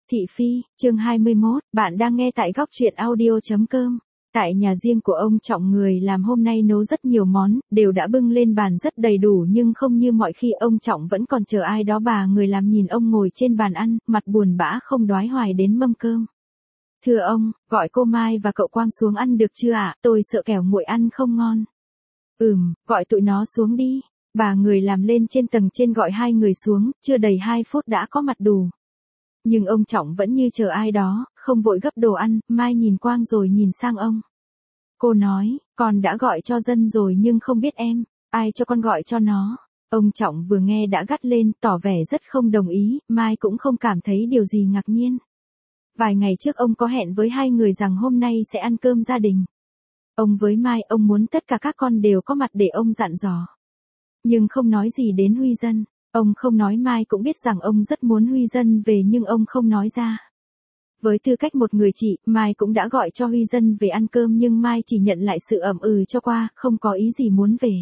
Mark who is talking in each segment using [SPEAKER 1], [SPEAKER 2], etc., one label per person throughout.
[SPEAKER 1] Thị Phi, chương 21, bạn đang nghe tại góc truyện audio.com. Tại nhà riêng của ông Trọng, người làm hôm nay nấu rất nhiều món, đều đã bưng lên bàn rất đầy đủ, nhưng không như mọi khi ông Trọng vẫn còn chờ ai đó. Bà người làm nhìn ông ngồi trên bàn ăn, mặt buồn bã không đoái hoài đến mâm cơm. Thưa ông, gọi cô Mai và cậu Quang xuống ăn được chưa ạ? Tôi sợ kẻo nguội ăn không ngon. Gọi tụi nó xuống đi. Bà người làm lên trên tầng trên gọi hai người xuống, chưa đầy 2 phút đã có mặt đủ. Nhưng ông Trọng vẫn như chờ ai đó, không vội gấp đồ ăn. Mai nhìn Quang rồi nhìn sang ông. Cô nói, con đã gọi cho Dân rồi nhưng không biết em, ai cho con gọi cho nó. Ông Trọng vừa nghe đã gắt lên, tỏ vẻ rất không đồng ý. Mai cũng không cảm thấy điều gì ngạc nhiên. Vài ngày trước ông có hẹn với hai người rằng hôm nay sẽ ăn cơm gia đình. Ông với Mai, ông muốn tất cả các con đều có mặt để ông dặn dò. Nhưng không nói gì đến Huy Dân. Ông không nói, Mai cũng biết rằng ông rất muốn Huy Dân về nhưng ông không nói ra. Với tư cách một người chị, Mai cũng đã gọi cho Huy Dân về ăn cơm nhưng Mai chỉ nhận lại sự ậm ừ cho qua, không có ý gì muốn về.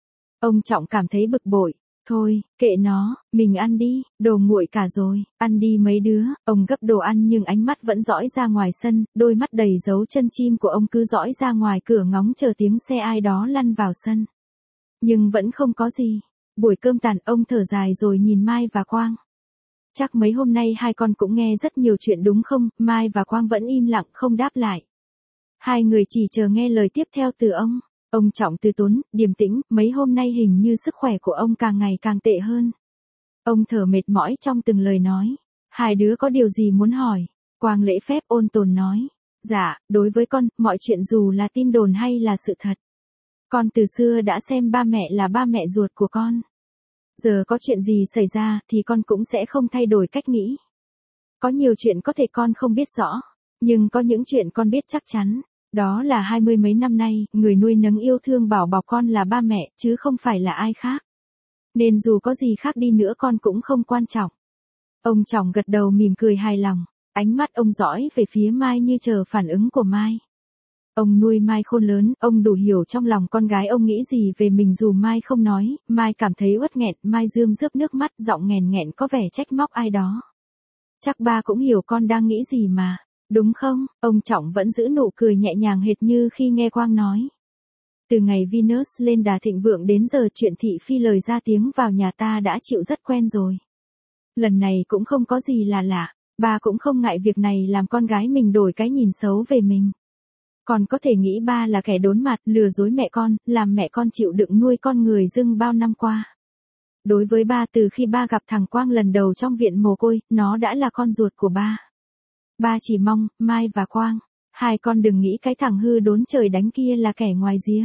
[SPEAKER 1] Ông Trọng cảm thấy bực bội. Thôi, kệ nó, mình ăn đi, đồ nguội cả rồi, ăn đi mấy đứa. Ông gấp đồ ăn nhưng ánh mắt vẫn dõi ra ngoài sân, đôi mắt đầy dấu chân chim của ông cứ dõi ra ngoài cửa ngóng chờ tiếng xe ai đó lăn vào sân. Nhưng vẫn không có gì. Buổi cơm tàn, ông thở dài rồi nhìn Mai và Quang. Chắc mấy hôm nay hai con cũng nghe rất nhiều chuyện đúng không? Mai và Quang vẫn im lặng không đáp lại. Hai người chỉ chờ nghe lời tiếp theo từ ông. Ông Trọng từ tốn, điềm tĩnh, mấy hôm nay hình như sức khỏe của ông càng ngày càng tệ hơn. Ông thở mệt mỏi trong từng lời nói. Hai đứa có điều gì muốn hỏi? Quang lễ phép ôn tồn nói. Dạ, đối với con, mọi chuyện dù là tin đồn hay là sự thật. Con từ xưa đã xem ba mẹ là ba mẹ ruột của con. Giờ có chuyện gì xảy ra thì con cũng sẽ không thay đổi cách nghĩ. Có nhiều chuyện có thể con không biết rõ, nhưng có những chuyện con biết chắc chắn. Đó là 20 mấy năm nay, người nuôi nấng yêu thương bảo bọc con là ba mẹ, chứ không phải là ai khác. Nên dù có gì khác đi nữa con cũng không quan trọng. Ông Trọng gật đầu mỉm cười hài lòng. Ánh mắt ông dõi về phía Mai như chờ phản ứng của Mai. Ông nuôi Mai khôn lớn, ông đủ hiểu trong lòng con gái ông nghĩ gì về mình dù Mai không nói. Mai cảm thấy uất nghẹn, Mai rơm rớp nước mắt, giọng nghèn nghẹn có vẻ trách móc ai đó. Chắc ba cũng hiểu con đang nghĩ gì mà, đúng không? Ông Trọng vẫn giữ nụ cười nhẹ nhàng hệt như khi nghe Quang nói. Từ ngày Venus lên đà thịnh vượng đến giờ, chuyện Thị Phi lời ra tiếng vào nhà ta đã chịu rất quen rồi. Lần này cũng không có gì là lạ, ba cũng không ngại việc này làm con gái mình đổi cái nhìn xấu về mình. Còn có thể nghĩ ba là kẻ đốn mặt, lừa dối mẹ con, làm mẹ con chịu đựng nuôi con người dưng bao năm qua. Đối với ba, từ khi ba gặp thằng Quang lần đầu trong viện mồ côi, nó đã là con ruột của ba. Ba chỉ mong, Mai và Quang, hai con đừng nghĩ cái thằng hư đốn trời đánh kia là kẻ ngoài rìa.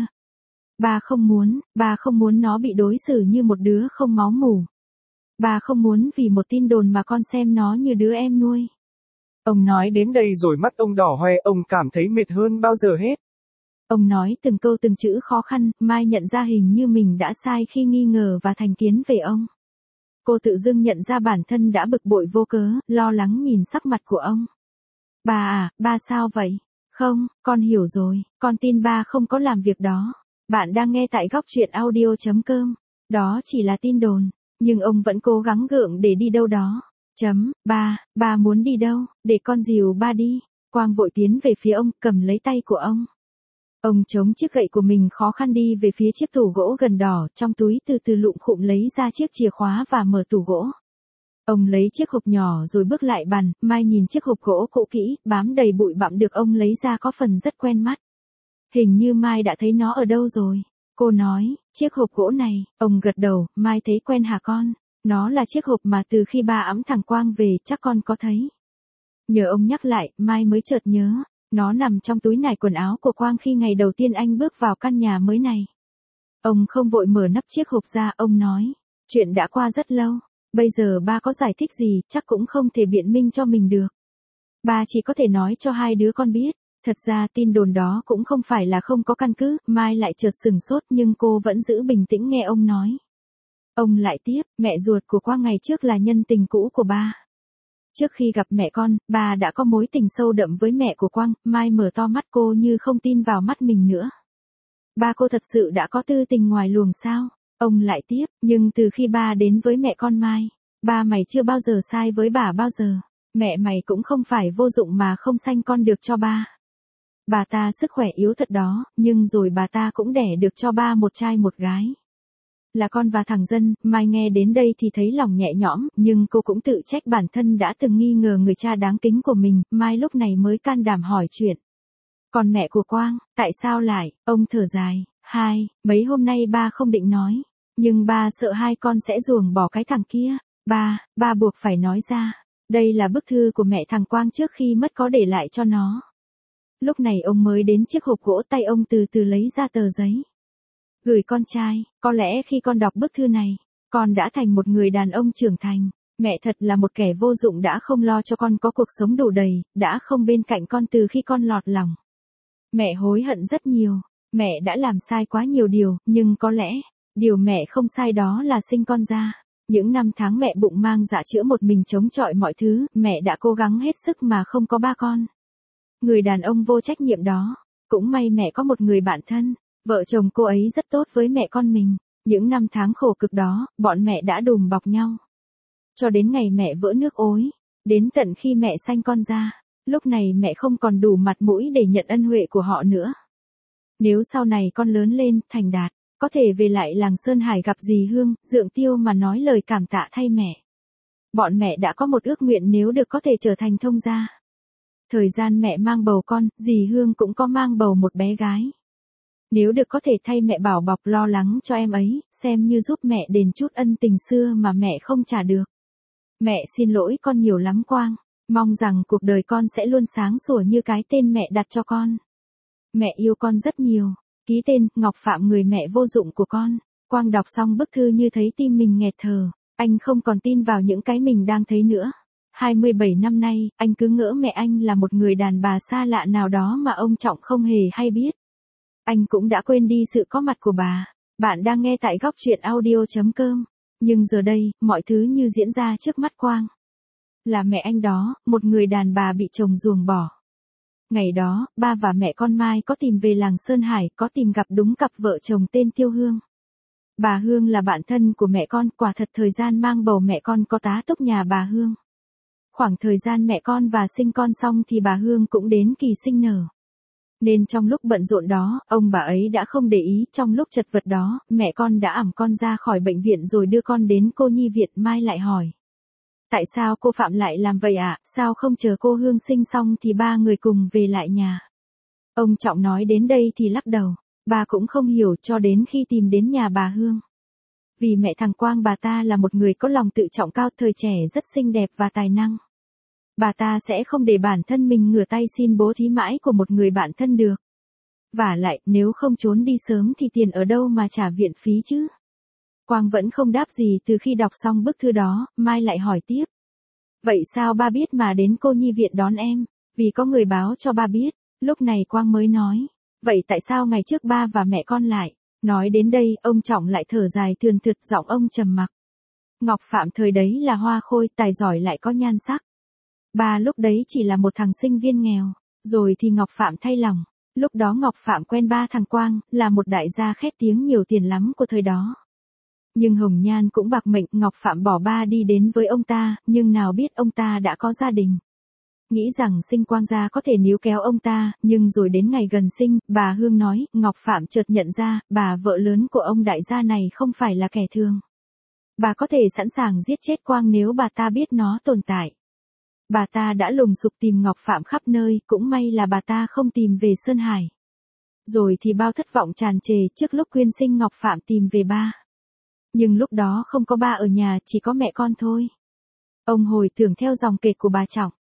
[SPEAKER 1] Ba không muốn nó bị đối xử như một đứa không máu mủ. Ba không muốn vì một tin đồn mà con xem nó như đứa em nuôi.
[SPEAKER 2] Ông nói đến đây rồi mắt ông đỏ hoe, ông cảm thấy mệt hơn bao giờ hết.
[SPEAKER 1] Ông nói từng câu từng chữ khó khăn. Mai nhận ra hình như mình đã sai khi nghi ngờ và thành kiến về ông. Cô tự dưng nhận ra bản thân đã bực bội vô cớ, lo lắng nhìn sắc mặt của ông. Ba à, ba sao vậy? Không, con hiểu rồi, con tin ba không có làm việc đó. Bạn đang nghe tại góc truyện audio.com. Đó chỉ là tin đồn, nhưng ông vẫn cố gắng gượng để đi đâu đó. Ba muốn đi đâu? Để con dìu ba đi. Quang vội tiến về phía ông, cầm lấy tay của ông. Ông chống chiếc gậy của mình khó khăn đi về phía chiếc tủ gỗ gần đỏ, trong túi từ từ lụm khụm lấy ra chiếc chìa khóa và mở tủ gỗ. Ông lấy chiếc hộp nhỏ rồi bước lại bàn. Mai nhìn chiếc hộp gỗ cũ kỹ, bám đầy bụi bặm được ông lấy ra có phần rất quen mắt. Hình như Mai đã thấy nó ở đâu rồi. Cô nói, chiếc hộp gỗ này. Ông gật đầu, Mai thấy quen hả con? Nó là chiếc hộp mà từ khi ba ẵm thằng Quang về chắc con có thấy. Nhờ ông nhắc lại, Mai mới chợt nhớ. Nó nằm trong túi nải quần áo của Quang khi ngày đầu tiên anh bước vào căn nhà mới này. Ông không vội mở nắp chiếc hộp ra, ông nói. Chuyện đã qua rất lâu. Bây giờ ba có giải thích gì, chắc cũng không thể biện minh cho mình được. Ba chỉ có thể nói cho hai đứa con biết. Thật ra tin đồn đó cũng không phải là không có căn cứ. Mai lại chợt sửng sốt nhưng cô vẫn giữ bình tĩnh nghe ông nói. Ông lại tiếp, mẹ ruột của Quang ngày trước là nhân tình cũ của ba. Trước khi gặp mẹ con, bà đã có mối tình sâu đậm với mẹ của Quang. Mai mở to mắt, cô như không tin vào mắt mình nữa. Ba cô thật sự đã có tư tình ngoài luồng sao? Ông lại tiếp, nhưng từ khi ba đến với mẹ con Mai, ba mày chưa bao giờ sai với bà bao giờ. Mẹ mày cũng không phải vô dụng mà không sanh con được cho ba. Bà ta sức khỏe yếu thật đó, nhưng rồi bà ta cũng đẻ được cho ba một trai một gái. Là con và thằng Dân, Mai nghe đến đây thì thấy lòng nhẹ nhõm, nhưng cô cũng tự trách bản thân đã từng nghi ngờ người cha đáng kính của mình, Mai lúc này mới can đảm hỏi chuyện. Còn mẹ của Quang, tại sao lại, ông thở dài, mấy hôm nay ba không định nói, nhưng ba sợ hai con sẽ ruồng bỏ cái thằng kia, ba buộc phải nói ra, đây là bức thư của mẹ thằng Quang trước khi mất có để lại cho nó. Lúc này ông mới đến chiếc hộp gỗ, tay ông từ từ lấy ra tờ giấy. Gửi con trai, có lẽ khi con đọc bức thư này, con đã thành một người đàn ông trưởng thành. Mẹ thật là một kẻ vô dụng đã không lo cho con có cuộc sống đủ đầy, đã không bên cạnh con từ khi con lọt lòng. Mẹ hối hận rất nhiều, mẹ đã làm sai quá nhiều điều, nhưng có lẽ, điều mẹ không sai đó là sinh con ra. Những năm tháng mẹ bụng mang dạ chữa một mình chống chọi mọi thứ, mẹ đã cố gắng hết sức mà không có ba con. Người đàn ông vô trách nhiệm đó, cũng may mẹ có một người bạn thân, vợ chồng cô ấy rất tốt với mẹ con mình. Những năm tháng khổ cực đó, bọn mẹ đã đùm bọc nhau. Cho đến ngày mẹ vỡ nước ối, đến tận khi mẹ sanh con ra, lúc này mẹ không còn đủ mặt mũi để nhận ân huệ của họ nữa. Nếu sau này con lớn lên, thành đạt, có thể về lại làng Sơn Hải gặp dì Hương, Dượng Tiêu mà nói lời cảm tạ thay mẹ. Bọn mẹ đã có một ước nguyện nếu được có thể trở thành thông gia. Thời gian mẹ mang bầu con, dì Hương cũng có mang bầu một bé gái. Nếu được có thể thay mẹ bảo bọc lo lắng cho em ấy, xem như giúp mẹ đền chút ân tình xưa mà mẹ không trả được. Mẹ xin lỗi con nhiều lắm Quang, mong rằng cuộc đời con sẽ luôn sáng sủa như cái tên mẹ đặt cho con. Mẹ yêu con rất nhiều. Ký tên, Ngọc Phạm, người mẹ vô dụng của con. Quang đọc xong bức thư như thấy tim mình nghẹt thở, anh không còn tin vào những cái mình đang thấy nữa. 27 năm nay, anh cứ ngỡ mẹ anh là một người đàn bà xa lạ nào đó mà ông Trọng không hề hay biết. Anh cũng đã quên đi sự có mặt của bà. Bạn đang nghe tại góc truyện audio.com. Nhưng giờ đây, mọi thứ như diễn ra trước mắt Quang. Là mẹ anh đó, một người đàn bà bị chồng ruồng bỏ. Ngày đó, ba và mẹ con Mai có tìm về làng Sơn Hải, có tìm gặp đúng cặp vợ chồng tên Tiêu Hương. Bà Hương là bạn thân của mẹ con, quả thật thời gian mang bầu mẹ con có tá túc nhà bà Hương. Khoảng thời gian mẹ con và sinh con xong thì bà Hương cũng đến kỳ sinh nở. Nên trong lúc bận rộn đó, ông bà ấy đã không để ý, trong lúc chật vật đó, mẹ con đã ẵm con ra khỏi bệnh viện rồi đưa con đến cô nhi viện. Mai lại hỏi. Tại sao cô Phạm lại làm vậy ạ? Sao không chờ cô Hương sinh xong thì ba người cùng về lại nhà? Ông Trọng nói đến đây thì lắc đầu. Bà cũng không hiểu cho đến khi tìm đến nhà bà Hương. Vì mẹ thằng Quang bà ta là một người có lòng tự trọng cao, thời trẻ rất xinh đẹp và tài năng. Bà ta sẽ không để bản thân mình ngửa tay xin bố thí mãi của một người bạn thân được. Vả lại, nếu không trốn đi sớm thì tiền ở đâu mà trả viện phí chứ? Quang vẫn không đáp gì. Từ khi đọc xong bức thư đó, Mai lại hỏi tiếp. Vậy sao ba biết mà đến cô nhi viện đón em? Vì có người báo cho ba biết. Lúc này Quang mới nói. Vậy tại sao ngày trước ba và mẹ con lại? Nói đến đây, ông Trọng lại thở dài thườn thượt, giọng ông trầm mặc. Ngọc Phạm thời đấy là hoa khôi, tài giỏi lại có nhan sắc. Ba lúc đấy chỉ là một thằng sinh viên nghèo. Rồi thì Ngọc Phạm thay lòng. Lúc đó Ngọc Phạm quen ba thằng Quang, là một đại gia khét tiếng nhiều tiền lắm của thời đó. Nhưng hồng nhan cũng bạc mệnh, Ngọc Phạm bỏ ba đi đến với ông ta, nhưng nào biết ông ta đã có gia đình. Nghĩ rằng sinh Quang ra có thể níu kéo ông ta, nhưng rồi đến ngày gần sinh, bà Hương nói, Ngọc Phạm chợt nhận ra, bà vợ lớn của ông đại gia này không phải là kẻ thường. Bà có thể sẵn sàng giết chết Quang nếu bà ta biết nó tồn tại. Bà ta đã lùng sục tìm Ngọc Phạm khắp nơi, cũng may là bà ta không tìm về Sơn Hải. Rồi thì bao thất vọng tràn trề trước lúc quyên sinh Ngọc Phạm tìm về ba. Nhưng lúc đó không có ba ở nhà, chỉ có mẹ con thôi. Ông hồi tưởng theo dòng kể của bà Trọng.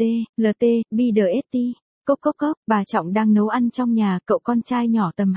[SPEAKER 1] LT, BDST, cốc, bà Trọng đang nấu ăn trong nhà, cậu con trai nhỏ tầm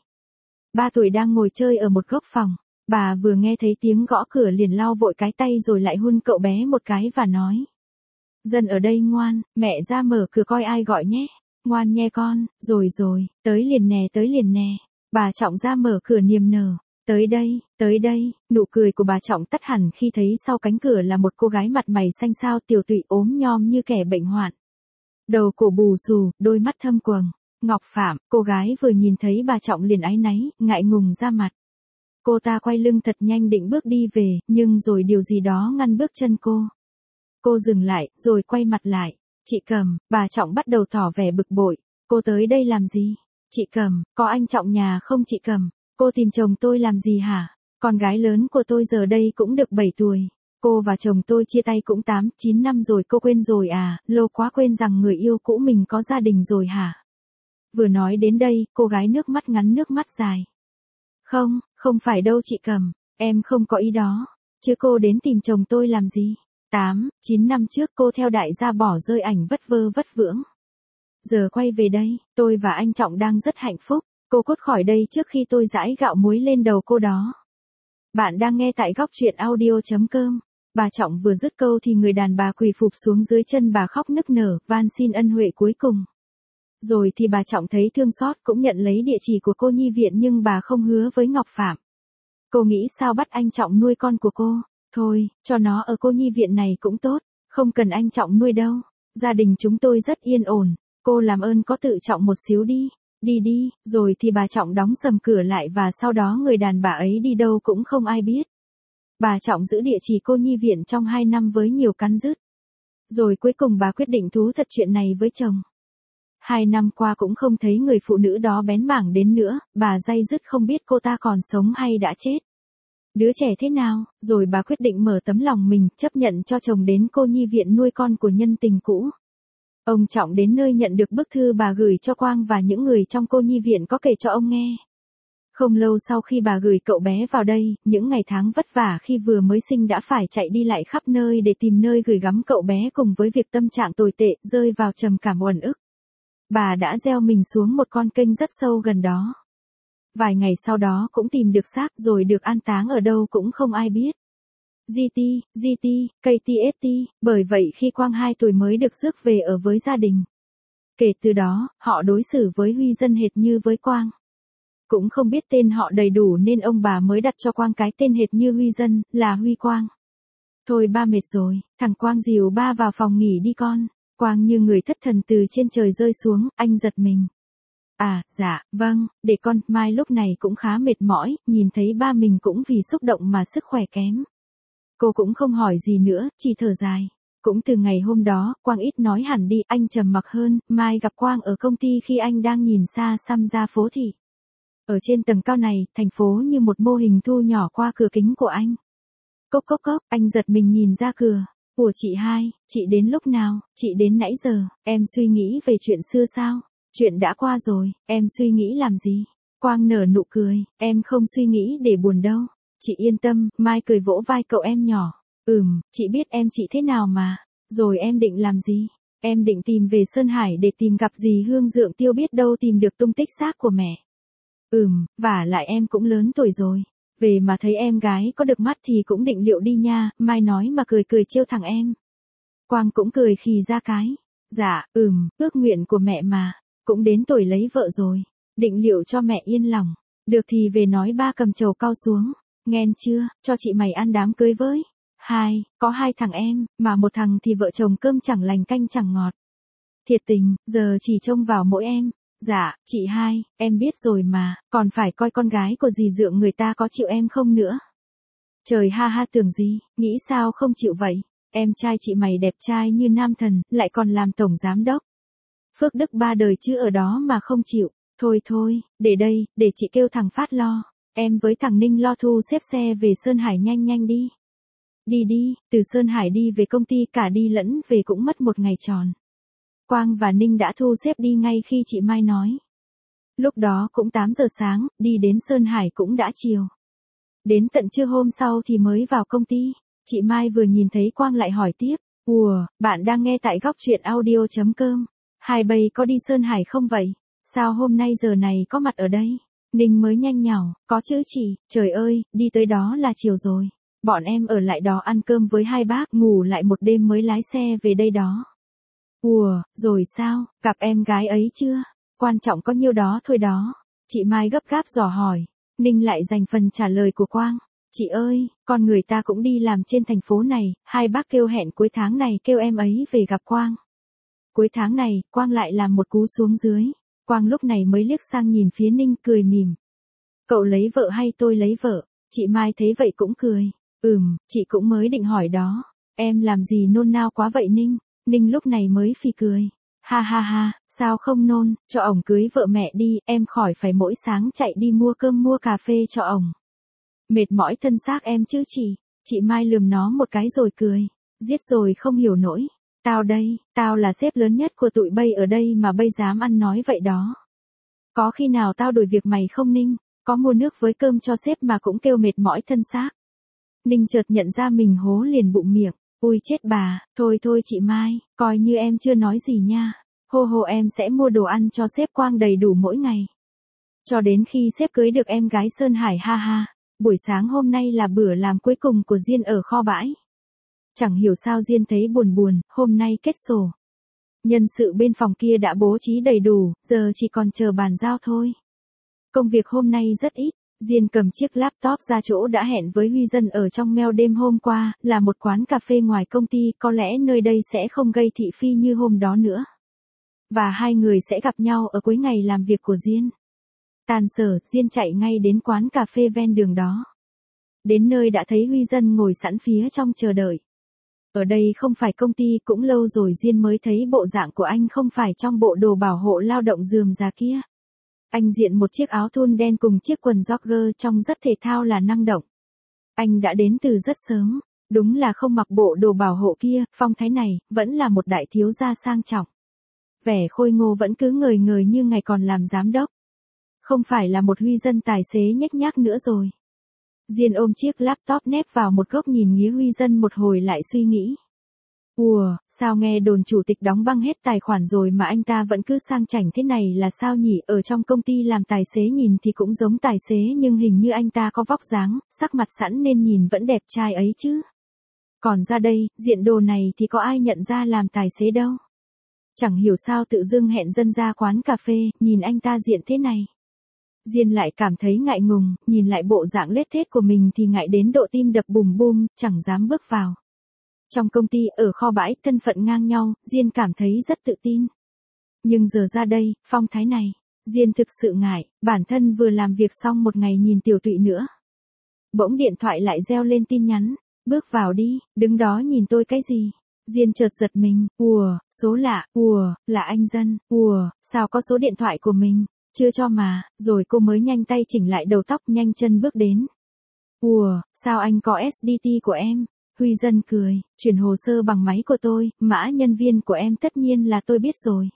[SPEAKER 1] 3 tuổi đang ngồi chơi ở một góc phòng. Bà vừa nghe thấy tiếng gõ cửa liền lau vội cái tay rồi lại hun cậu bé một cái và nói. Dân ở đây ngoan, mẹ ra mở cửa coi ai gọi nhé. Ngoan nghe con, rồi, tới liền nè. Bà Trọng ra mở cửa niềm nở. Tới đây, nụ cười của bà Trọng tắt hẳn khi thấy sau cánh cửa là một cô gái mặt mày xanh xao, tiểu tụy, ốm nhom như kẻ bệnh hoạn. Đầu cổ bù xù, đôi mắt thâm quầng. Ngọc Phạm, cô gái vừa nhìn thấy bà Trọng liền áy náy, ngại ngùng ra mặt. Cô ta quay lưng thật nhanh định bước đi về, nhưng rồi điều gì đó ngăn bước chân cô. Cô dừng lại, rồi quay mặt lại. Chị Cầm, bà Trọng bắt đầu tỏ vẻ bực bội. Cô tới đây làm gì? Chị Cầm, có anh Trọng nhà không chị Cầm? Cô tìm chồng tôi làm gì hả? Con gái lớn của tôi giờ đây cũng được 7 tuổi. Cô và chồng tôi chia tay cũng 8, 9 năm rồi, cô quên rồi à? Lâu quá quên rằng người yêu cũ mình có gia đình rồi hả? Vừa nói đến đây, cô gái nước mắt ngắn nước mắt dài. Không, không phải đâu chị Cầm, em không có ý đó. Chứ cô đến tìm chồng tôi làm gì? 8, 9 năm trước cô theo đại gia bỏ rơi ảnh vất vơ vất vưởng. Giờ quay về đây, tôi và anh Trọng đang rất hạnh phúc. Cô cút khỏi đây trước khi tôi rải gạo muối lên đầu cô đó. Bạn đang nghe tại góc truyện audio.com. Bà Trọng vừa dứt câu thì người đàn bà quỳ phụp xuống dưới chân bà khóc nức nở, van xin ân huệ cuối cùng. Rồi thì bà Trọng thấy thương xót cũng nhận lấy địa chỉ của cô nhi viện, nhưng bà không hứa với Ngọc Phạm. Cô nghĩ sao bắt anh Trọng nuôi con của cô. Thôi, cho nó ở cô nhi viện này cũng tốt, không cần anh Trọng nuôi đâu. Gia đình chúng tôi rất yên ổn, cô làm ơn có tự trọng một xíu đi. Đi đi, rồi thì bà Trọng đóng sầm cửa lại và sau đó người đàn bà ấy đi đâu cũng không ai biết. Bà Trọng giữ địa chỉ cô nhi viện trong 2 năm với nhiều cắn rứt. Rồi cuối cùng bà quyết định thú thật chuyện này với chồng. 2 năm qua cũng không thấy người phụ nữ đó bén mảng đến nữa, bà day dứt không biết cô ta còn sống hay đã chết. Đứa trẻ thế nào, rồi bà quyết định mở tấm lòng mình, chấp nhận cho chồng đến cô nhi viện nuôi con của nhân tình cũ. Ông Trọng đến nơi nhận được bức thư bà gửi cho Quang và những người trong cô nhi viện có kể cho ông nghe. Không lâu sau khi bà gửi cậu bé vào đây, những ngày tháng vất vả khi vừa mới sinh đã phải chạy đi lại khắp nơi để tìm nơi gửi gắm cậu bé, cùng với việc tâm trạng tồi tệ, rơi vào trầm cảm uẩn ức. Bà đã gieo mình xuống một con kênh rất sâu gần đó. Vài ngày sau đó cũng tìm được xác, rồi được an táng ở đâu cũng không ai biết. GT, KTST, bởi vậy khi Quang 2 tuổi mới được rước về ở với gia đình. Kể từ đó, họ đối xử với Huy Dân hệt như với Quang. Cũng không biết tên họ đầy đủ nên ông bà mới đặt cho Quang cái tên hệt như Huy Dân, là Huy Quang. Thôi ba mệt rồi, thằng Quang dìu ba vào phòng nghỉ đi con. Quang như người thất thần từ trên trời rơi xuống, anh giật mình. À, dạ, vâng, để con, Mai lúc này cũng khá mệt mỏi, nhìn thấy ba mình cũng vì xúc động mà sức khỏe kém. Cô cũng không hỏi gì nữa, chỉ thở dài. Cũng từ ngày hôm đó, Quang ít nói hẳn đi, anh trầm mặc hơn. Mai gặp Quang ở công ty khi anh đang nhìn xa xăm ra phố thị. Ở trên tầng cao này, thành phố như một mô hình thu nhỏ qua cửa kính của anh. Cốc cốc cốc, anh giật mình nhìn ra cửa. Của chị Hai, chị đến lúc nào? Chị đến nãy giờ, em suy nghĩ về chuyện xưa sao? Chuyện đã qua rồi, em suy nghĩ làm gì? Quang nở nụ cười, em không suy nghĩ để buồn đâu. Chị yên tâm, Mai cười vỗ vai cậu em nhỏ. Chị biết em chị thế nào mà. Rồi em định làm gì? Em định tìm về Sơn Hải để tìm gặp dì Hương Dượng Tiêu, biết đâu tìm được tung tích xác của mẹ. Vả lại em cũng lớn tuổi rồi. Về mà thấy em gái có được mắt thì cũng định liệu đi nha, Mai nói mà cười cười trêu thằng em. Quang cũng cười khì ra cái. Dạ, ước nguyện của mẹ mà. Cũng đến tuổi lấy vợ rồi. Định liệu cho mẹ yên lòng. Được thì về nói ba cầm trầu cau xuống. Nghe chưa, cho chị mày ăn đám cưới với. Có 2 thằng em, mà một thằng thì vợ chồng cơm chẳng lành canh chẳng ngọt. Thiệt tình, giờ chỉ trông vào mỗi em. Dạ, chị Hai, em biết rồi mà, còn phải coi con gái của dì Dượng người ta có chịu em không nữa. Trời ha ha, tưởng gì, nghĩ sao không chịu vậy. Em trai chị mày đẹp trai như nam thần, lại còn làm tổng giám đốc. Phước đức 3 đời chứ ở đó mà không chịu. Thôi, để đây, để chị kêu thằng Phát lo. Em với thằng Ninh lo thu xếp xe về Sơn Hải nhanh đi. Đi, từ Sơn Hải đi về công ty cả đi lẫn về cũng mất 1 ngày tròn. Quang và Ninh đã thu xếp đi ngay khi chị Mai nói. Lúc đó cũng 8 giờ sáng, đi đến Sơn Hải cũng đã chiều. Đến tận trưa hôm sau thì mới vào công ty. Chị Mai vừa nhìn thấy Quang lại hỏi tiếp. Bạn đang nghe tại góc truyện audio.com. Hai bây có đi Sơn Hải không vậy? Sao hôm nay giờ này có mặt ở đây? Ninh mới nhanh nhảu, có chứ chị, trời ơi, đi tới đó là chiều rồi. Bọn em ở lại đó ăn cơm với hai bác, ngủ lại một đêm mới lái xe về đây đó. Rồi sao, gặp em gái ấy chưa? Quan trọng có nhiêu đó thôi đó. Chị Mai gấp gáp dò hỏi. Ninh lại dành phần trả lời của Quang. Chị ơi, con người ta cũng đi làm trên thành phố này, hai bác kêu hẹn cuối tháng này kêu em ấy về gặp Quang. Cuối tháng này, Quang lại làm một cú xuống dưới. Quang lúc này mới liếc sang nhìn phía Ninh cười mỉm. Cậu lấy vợ hay tôi lấy vợ? Chị Mai thấy vậy cũng cười. Chị cũng mới định hỏi đó. Em làm gì nôn nao quá vậy Ninh? Ninh lúc này mới phì cười. Ha ha ha, sao không nôn, cho ổng cưới vợ mẹ đi, em khỏi phải mỗi sáng chạy đi mua cơm mua cà phê cho ổng. Mệt mỏi thân xác em chứ chị Mai lườm nó một cái rồi cười. Giết rồi không hiểu nổi. Tao đây, tao là sếp lớn nhất của tụi bay ở đây mà bay dám ăn nói vậy đó. Có khi nào tao đổi việc mày không Ninh? Có mua nước với cơm cho sếp mà cũng kêu mệt mỏi thân xác. Ninh chợt nhận ra mình hố liền bụng miệng. Ui chết bà, thôi chị Mai, coi như em chưa nói gì nha. Hô em sẽ mua đồ ăn cho sếp Quang đầy đủ mỗi ngày. Cho đến khi sếp cưới được em gái Sơn Hải ha ha. Buổi sáng hôm nay là bữa làm cuối cùng của Diên ở kho bãi. Chẳng hiểu sao Diên thấy buồn, hôm nay kết sổ. Nhân sự bên phòng kia đã bố trí đầy đủ, giờ chỉ còn chờ bàn giao thôi. Công việc hôm nay rất ít. Diên cầm chiếc laptop ra chỗ đã hẹn với Huy Dân ở trong mail đêm hôm qua, là một quán cà phê ngoài công ty, có lẽ nơi đây sẽ không gây thị phi như hôm đó nữa. Và hai người sẽ gặp nhau ở cuối ngày làm việc của Diên. Tàn sở, Diên chạy ngay đến quán cà phê ven đường đó. Đến nơi đã thấy Huy Dân ngồi sẵn phía trong chờ đợi. Ở đây không phải công ty, cũng lâu rồi Diên mới thấy bộ dạng của anh không phải trong bộ đồ bảo hộ lao động rườm rà kia. Anh diện một chiếc áo thun đen cùng chiếc quần jogger trông rất thể thao là năng động. Anh đã đến từ rất sớm, đúng là không mặc bộ đồ bảo hộ kia, phong thái này, vẫn là một đại thiếu gia sang trọng. Vẻ khôi ngô vẫn cứ ngời ngời như ngày còn làm giám đốc. Không phải là một Huy Dân tài xế nhếch nhác nữa rồi. Diên ôm chiếc laptop nép vào một góc nhìn nghía Huy Dân một hồi lại suy nghĩ. Ủa, sao nghe đồn chủ tịch đóng băng hết tài khoản rồi mà anh ta vẫn cứ sang chảnh thế này là sao nhỉ? Ở trong công ty làm tài xế nhìn thì cũng giống tài xế nhưng hình như anh ta có vóc dáng, sắc mặt sẵn nên nhìn vẫn đẹp trai ấy chứ. Còn ra đây, diện đồ này thì có ai nhận ra làm tài xế đâu. Chẳng hiểu sao tự dưng hẹn Dân ra quán cà phê, nhìn anh ta diện thế này. Diên lại cảm thấy ngại ngùng, nhìn lại bộ dạng lết thết của mình thì ngại đến độ tim đập bùm bum, chẳng dám bước vào. Trong công ty, ở kho bãi, thân phận ngang nhau, Diên cảm thấy rất tự tin. Nhưng giờ ra đây, phong thái này, Diên thực sự ngại, bản thân vừa làm việc xong một ngày nhìn tiểu tụy nữa. Bỗng điện thoại lại reo lên tin nhắn, bước vào đi, đứng đó nhìn tôi cái gì. Diên chợt giật mình, số lạ, là anh Dân, sao có số điện thoại của mình, chưa cho mà, rồi cô mới nhanh tay chỉnh lại đầu tóc nhanh chân bước đến. Sao anh có SDT của em? Huy Dân cười, chuyển hồ sơ bằng máy của tôi, mã nhân viên của em tất nhiên là tôi biết rồi.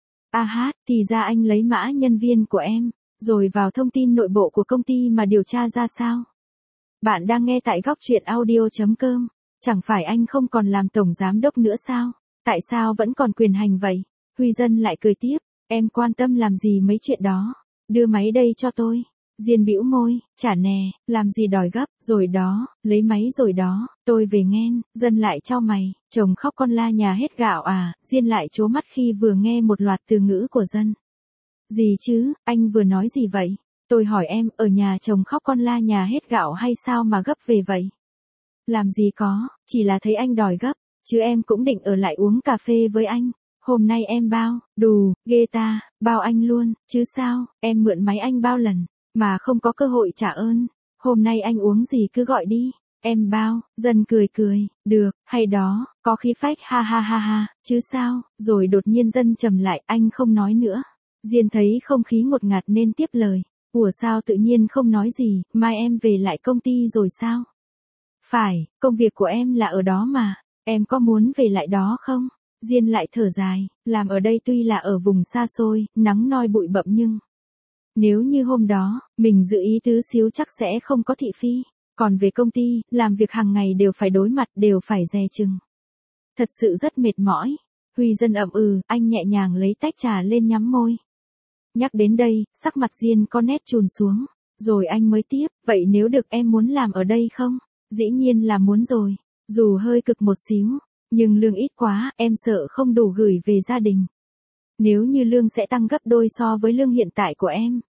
[SPEAKER 1] Thì ra anh lấy mã nhân viên của em, rồi vào thông tin nội bộ của công ty mà điều tra ra sao? Bạn đang nghe tại góc truyện audio.com, chẳng phải anh không còn làm tổng giám đốc nữa sao? Tại sao vẫn còn quyền hành vậy? Huy Dân lại cười tiếp, em quan tâm làm gì mấy chuyện đó, đưa máy đây cho tôi. Diên bĩu môi, chả nè, làm gì đòi gấp, rồi đó, lấy máy rồi đó, tôi về nghen. Dân lại chau mày, chồng khóc con la nhà hết gạo à? Diên lại trố mắt khi vừa nghe một loạt từ ngữ của Dân. Gì chứ, anh vừa nói gì vậy? Tôi hỏi em, ở nhà chồng khóc con la nhà hết gạo hay sao mà gấp về vậy? Làm gì có, chỉ là thấy anh đòi gấp, chứ em cũng định ở lại uống cà phê với anh. Hôm nay em bao, đù, ghê ta, bao anh luôn, chứ sao, em mượn máy anh bao lần, mà không có cơ hội trả ơn. Hôm nay anh uống gì cứ gọi đi, em bao. Dân cười, được, hay đó, có khí phách ha ha ha ha, chứ sao, rồi đột nhiên Dân trầm lại, anh không nói nữa. Diên thấy không khí ngột ngạt nên tiếp lời, sao tự nhiên không nói gì, mai em về lại công ty rồi sao? Phải, công việc của em là ở đó mà, em có muốn về lại đó không? Diên lại thở dài, làm ở đây tuy là ở vùng xa xôi, nắng nôi bụi bặm nhưng nếu như hôm đó, mình giữ ý tứ xíu chắc sẽ không có thị phi. Còn về công ty, làm việc hàng ngày đều phải đối mặt, đều phải dè chừng. Thật sự rất mệt mỏi. Huy Dân ậm anh nhẹ nhàng lấy tách trà lên nhắm môi. Nhắc đến đây, sắc mặt Diên có nét chùn xuống. Rồi anh mới tiếp, vậy nếu được em muốn làm ở đây không? Dĩ nhiên là muốn rồi. Dù hơi cực một xíu, nhưng lương ít quá, em sợ không đủ gửi về gia đình. Nếu như lương sẽ tăng gấp đôi so với lương hiện tại của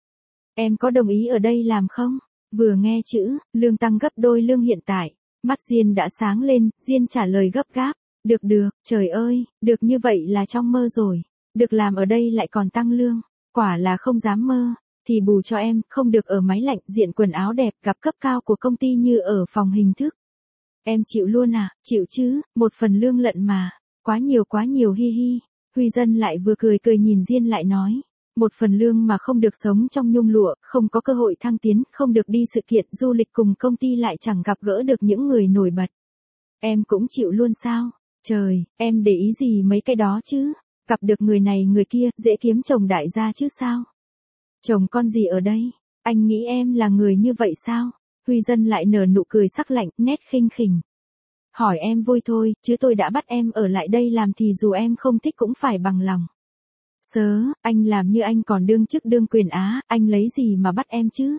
[SPEAKER 1] em có đồng ý ở đây làm không? Vừa nghe chữ, lương tăng gấp đôi lương hiện tại, mắt Diên đã sáng lên, Diên trả lời gấp gáp, được, trời ơi, được như vậy là trong mơ rồi, được làm ở đây lại còn tăng lương, quả là không dám mơ, thì bù cho em, không được ở máy lạnh, diện quần áo đẹp, gặp cấp cao của công ty như ở phòng hình thức. Em chịu luôn à, chịu chứ, một phần lương lận mà. Quá nhiều hi hi. Huy Dân lại vừa cười cười nhìn Diên lại nói. Một phần lương mà không được sống trong nhung lụa, không có cơ hội thăng tiến, không được đi sự kiện du lịch cùng công ty lại chẳng gặp gỡ được những người nổi bật. Em cũng chịu luôn sao? Trời, em để ý gì mấy cái đó chứ? Gặp được người này người kia, dễ kiếm chồng đại gia chứ sao? Chồng con gì ở đây? Anh nghĩ em là người như vậy sao? Huy Dân lại nở nụ cười sắc lạnh, nét khinh khỉnh. Hỏi em vui thôi, chứ tôi đã bắt em ở lại đây làm thì dù em không thích cũng phải bằng lòng. Sớ, anh làm như anh còn đương chức đương quyền á, anh lấy gì mà bắt em chứ?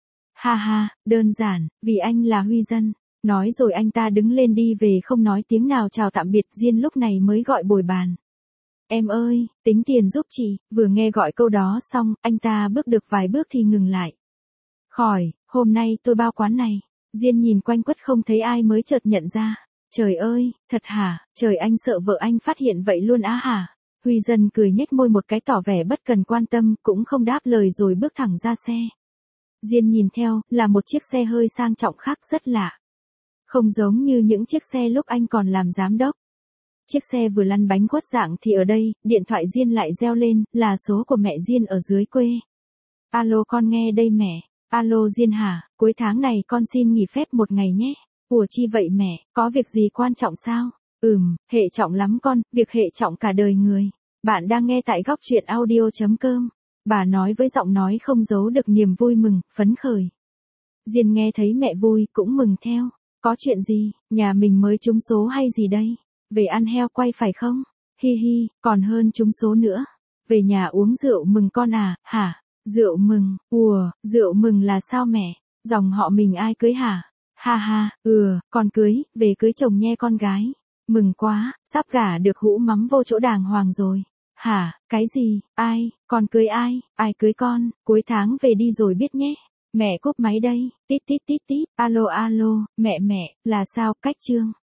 [SPEAKER 1] Ha ha, đơn giản, vì anh là Huy Dân. Nói rồi anh ta đứng lên đi về không nói tiếng nào chào tạm biệt. Diên lúc này mới gọi bồi bàn. Em ơi, tính tiền giúp chị. Vừa nghe gọi câu đó xong, anh ta bước được vài bước thì ngừng lại. Khỏi, hôm nay tôi bao quán này. Diên nhìn quanh quất không thấy ai mới chợt nhận ra. Trời ơi, thật hả, trời anh sợ vợ anh phát hiện vậy luôn á hả? Huy Dân cười nhếch môi một cái tỏ vẻ bất cần quan tâm, cũng không đáp lời rồi bước thẳng ra xe. Diên nhìn theo, là một chiếc xe hơi sang trọng khác rất lạ. Không giống như những chiếc xe lúc anh còn làm giám đốc. Chiếc xe vừa lăn bánh khuất dạng thì ở đây, điện thoại Diên lại reo lên, là số của mẹ Diên ở dưới quê. Alo con nghe đây mẹ. Alo Diên hả, cuối tháng này con xin nghỉ phép một ngày nhé. Ủa chi vậy mẹ, có việc gì quan trọng sao? Hệ trọng lắm con, việc hệ trọng cả đời người. Bạn đang nghe tại góc truyện audio.com. Bà nói với giọng nói không giấu được niềm vui mừng, phấn khởi. Diên nghe thấy mẹ vui, cũng mừng theo. Có chuyện gì, nhà mình mới trúng số hay gì đây? Về ăn heo quay phải không? Hi hi, còn hơn trúng số nữa. Về nhà uống rượu mừng con à, hả? Rượu mừng, rượu mừng là sao mẹ? Dòng họ mình ai cưới hả? Ha ha, con cưới, về cưới chồng nhe con gái. Mừng quá, sắp gả được hũ mắm vô chỗ đàng hoàng rồi. Hả, cái gì, ai, con cưới ai cưới con, cuối tháng về đi rồi biết nhé. Mẹ cúp máy đây, tít tít tít tít, alo alo, mẹ, là sao, cách Trương.